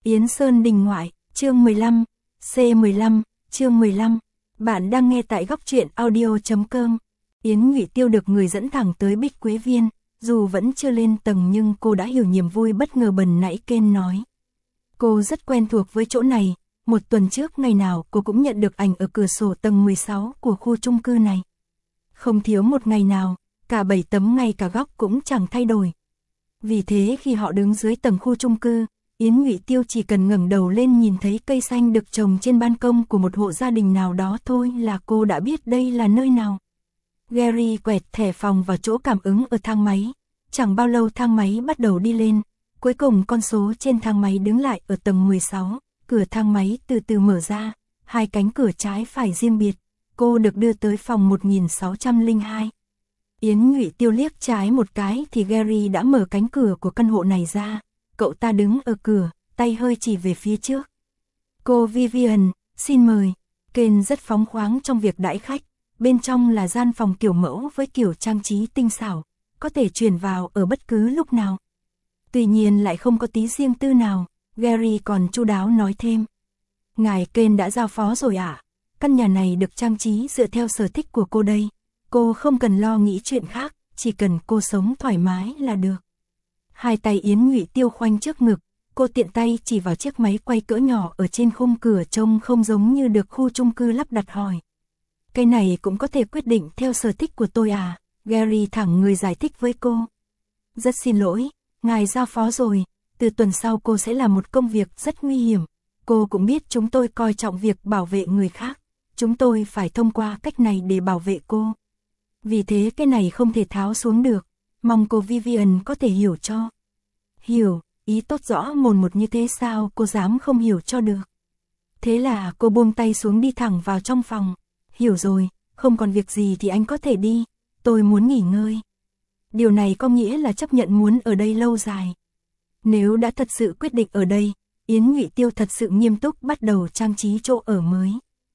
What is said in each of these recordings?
Yến Sơn Đình Ngoại, chương 15, C15, chương 15. Bạn đang nghe tại góc truyện audio.com. Yến Ngụy Tiêu được người dẫn thẳng tới Bích Quế Viên, dù vẫn chưa lên tầng nhưng cô đã hiểu niềm vui bất ngờ bần nãy Ken nói. Cô rất quen thuộc với chỗ này, một tuần trước ngày nào cô cũng nhận được ảnh ở cửa sổ tầng 16 của khu chung cư này. Không thiếu một ngày nào, cả 7 tấm ngay cả góc cũng chẳng thay đổi. Vì thế khi họ đứng dưới tầng khu chung cư, Yến Ngụy Tiêu chỉ cần ngẩng đầu lên nhìn thấy cây xanh được trồng trên ban công của một hộ gia đình nào đó thôi là cô đã biết đây là nơi nào. Gary quẹt thẻ phòng vào chỗ cảm ứng ở thang máy. Chẳng bao lâu thang máy bắt đầu đi lên. Cuối cùng con số trên thang máy đứng lại ở tầng 16. Cửa thang máy từ từ mở ra. Hai cánh cửa trái phải riêng biệt. Cô được đưa tới phòng 1602. Yến Ngụy Tiêu liếc trái một cái thì Gary đã mở cánh cửa của căn hộ này ra. Cậu ta đứng ở cửa, tay hơi chỉ về phía trước. Cô Vivian, xin mời. Ken rất phóng khoáng trong việc đãi khách. Bên trong là gian phòng kiểu mẫu với kiểu trang trí tinh xảo, có thể chuyển vào ở bất cứ lúc nào. Tuy nhiên lại không có tí riêng tư nào, Gary còn chu đáo nói thêm. Ngài Ken đã giao phó rồi ạ. Căn nhà này được trang trí dựa theo sở thích của cô đây. Cô không cần lo nghĩ chuyện khác, chỉ cần cô sống thoải mái là được. Hai tay Yến Ngụy Tiêu khoanh trước ngực, cô tiện tay chỉ vào chiếc máy quay cỡ nhỏ ở trên khung cửa trông không giống như được khu chung cư lắp đặt hỏi. Cái này cũng có thể quyết định theo sở thích của tôi à? Gary thẳng người giải thích với cô. Rất xin lỗi, ngài giao phó rồi, từ tuần sau cô sẽ làm một công việc rất nguy hiểm. Cô cũng biết chúng tôi coi trọng việc bảo vệ người khác. Chúng tôi phải thông qua cách này để bảo vệ cô. Vì thế cái này không thể tháo xuống được. Mong cô Vivian có thể hiểu cho. Hiểu, ý tốt rõ mồn một như thế sao cô dám không hiểu cho được. Thế là cô buông tay xuống đi thẳng vào trong phòng. Hiểu rồi, không còn việc gì thì anh có thể đi. Tôi muốn nghỉ ngơi. Điều này có nghĩa là chấp nhận muốn ở đây lâu dài. Nếu đã thật sự quyết định ở đây, Yến Ngụy Tiêu thật sự nghiêm túc bắt đầu trang trí chỗ ở mới.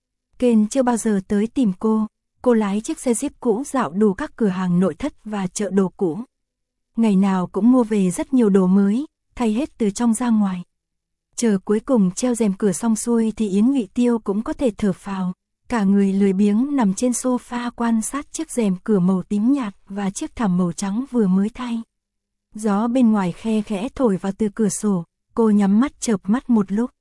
Ken chưa bao giờ tới tìm cô lái chiếc xe Jeep cũ dạo đủ các cửa hàng nội thất và chợ đồ cũ. Ngày nào cũng mua về rất nhiều đồ mới, thay hết từ trong ra ngoài. Chờ cuối cùng treo rèm cửa xong xuôi thì Yến Ngụy Tiêu cũng có thể thở phào. Cả người lười biếng nằm trên sofa quan sát chiếc rèm cửa màu tím nhạt và chiếc thảm màu trắng vừa mới thay. Gió bên ngoài khe khẽ thổi vào từ cửa sổ, cô nhắm mắt chợp mắt một lúc.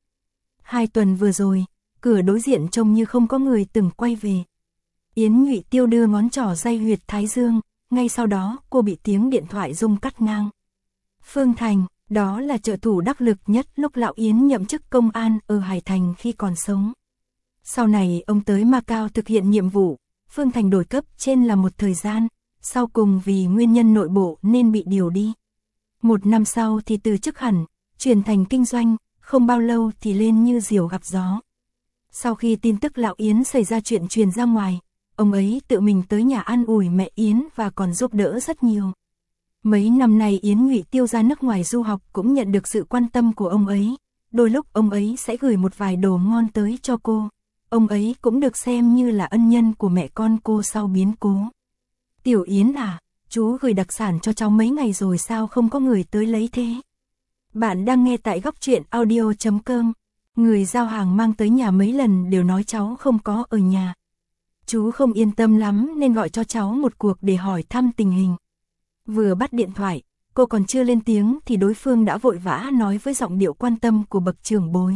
2 tuần vừa rồi, cửa đối diện trông như không có người từng quay về. Yến Ngụy Tiêu đưa ngón trỏ day huyệt thái dương, ngay sau đó cô bị tiếng điện thoại rung cắt ngang. Phương Thành, đó là trợ thủ đắc lực nhất lúc lão Yến nhậm chức công an ở Hải Thành khi còn sống. Sau này ông tới Macau thực hiện nhiệm vụ, Phương Thành đổi cấp trên là một thời gian, sau cùng vì nguyên nhân nội bộ nên bị điều đi. 1 năm sau thì từ chức hẳn, chuyển thành kinh doanh, không bao lâu thì lên như diều gặp gió. Sau khi tin tức lão Yến xảy ra chuyện truyền ra ngoài, ông ấy tự mình tới nhà an ủi mẹ Yến và còn giúp đỡ rất nhiều. Mấy năm nay Yến Ngụy Tiêu ra nước ngoài du học cũng nhận được sự quan tâm của ông ấy, đôi lúc ông ấy sẽ gửi một vài đồ ngon tới cho cô. Ông ấy cũng được xem như là ân nhân của mẹ con cô sau biến cố. Tiểu Yến à, chú gửi đặc sản cho cháu mấy ngày rồi sao không có người tới lấy thế? Bạn đang nghe tại góc truyện audio.com. Người giao hàng mang tới nhà mấy lần đều nói cháu không có ở nhà. Chú không yên tâm lắm nên gọi cho cháu một cuộc để hỏi thăm tình hình. Vừa bắt điện thoại, cô còn chưa lên tiếng thì đối phương đã vội vã nói với giọng điệu quan tâm của bậc trưởng bối.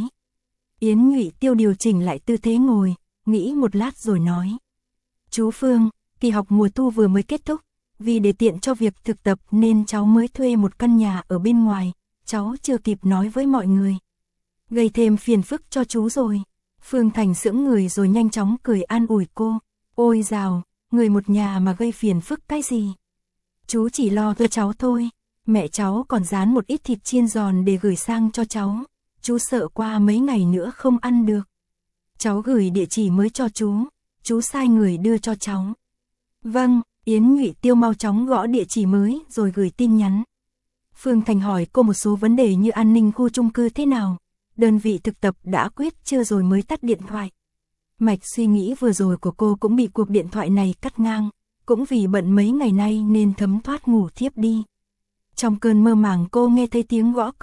Yến Ngụy Tiêu điều chỉnh lại tư thế ngồi, nghĩ một lát rồi nói. Chú Phương, kỳ học mùa thu vừa mới kết thúc, vì để tiện cho việc thực tập nên cháu mới thuê một căn nhà ở bên ngoài, cháu chưa kịp nói với mọi người. Gây thêm phiền phức cho chú rồi. Phương Thành sững người rồi nhanh chóng cười an ủi cô. Ôi dào, người một nhà mà gây phiền phức cái gì? Chú chỉ lo cho cháu thôi, mẹ cháu còn rán một ít thịt chiên giòn để gửi sang cho cháu. Chú sợ qua mấy ngày nữa không ăn được. Cháu gửi địa chỉ mới cho chú sai người đưa cho cháu. Vâng, Yến Ngụy Tiêu mau chóng gõ địa chỉ mới rồi gửi tin nhắn. Phương Thành hỏi cô một số vấn đề như an ninh khu chung cư thế nào, đơn vị thực tập đã quyết chưa rồi mới tắt điện thoại. Mạch suy nghĩ vừa rồi của cô cũng bị cuộc điện thoại này cắt ngang, cũng vì bận mấy ngày nay nên thấm thoát ngủ thiếp đi. Trong cơn mơ màng cô nghe thấy tiếng gõ cửa,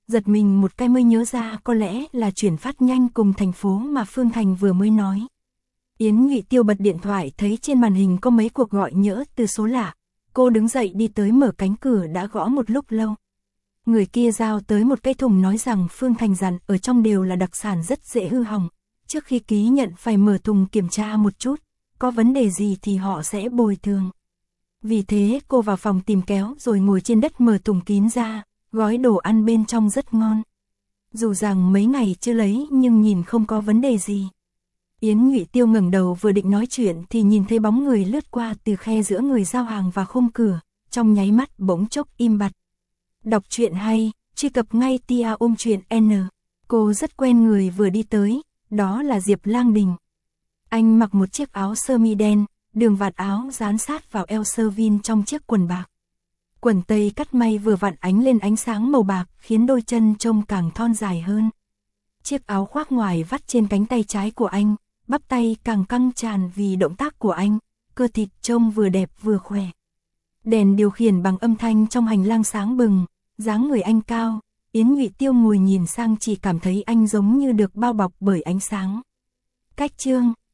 giật mình một cái mới nhớ ra có lẽ là chuyển phát nhanh cùng thành phố mà Phương Thành vừa mới nói. Yến Nhụy Tiêu bật điện thoại thấy trên màn hình có mấy cuộc gọi nhỡ từ số lạ. Cô đứng dậy đi tới mở cánh cửa đã gõ một lúc lâu. Người kia giao tới một cái thùng nói rằng Phương Thành dặn ở trong đều là đặc sản rất dễ hư hỏng. Trước khi ký nhận phải mở thùng kiểm tra một chút, có vấn đề gì thì họ sẽ bồi thường. Vì thế cô vào phòng tìm kéo rồi ngồi trên đất mở thùng kín ra, gói đồ ăn bên trong rất ngon. Dù rằng mấy ngày chưa lấy nhưng nhìn không có vấn đề gì. Yến Nhụy Tiêu ngẩng đầu vừa định nói chuyện thì nhìn thấy bóng người lướt qua từ khe giữa người giao hàng và khung cửa, trong nháy mắt bỗng chốc im bặt. Đọc truyện hay, truy cập ngay Tia Truyện N. Cô rất quen người vừa đi tới, đó là Diệp Lang Đình. Anh mặc một chiếc áo sơ mi đen, đường vạt áo dán sát vào eo sơ vin trong chiếc quần bạc. Quần tây cắt may vừa vặn ánh lên ánh sáng màu bạc khiến đôi chân trông càng thon dài hơn. Chiếc áo khoác ngoài vắt trên cánh tay trái của anh, bắp tay càng căng tràn vì động tác của anh, cơ thịt trông vừa đẹp vừa khỏe. Đèn điều khiển bằng âm thanh trong hành lang sáng bừng, dáng người anh cao, Yến Nhụy Tiêu ngồi nhìn sang chỉ cảm thấy anh giống như được bao bọc bởi ánh sáng. Cách chương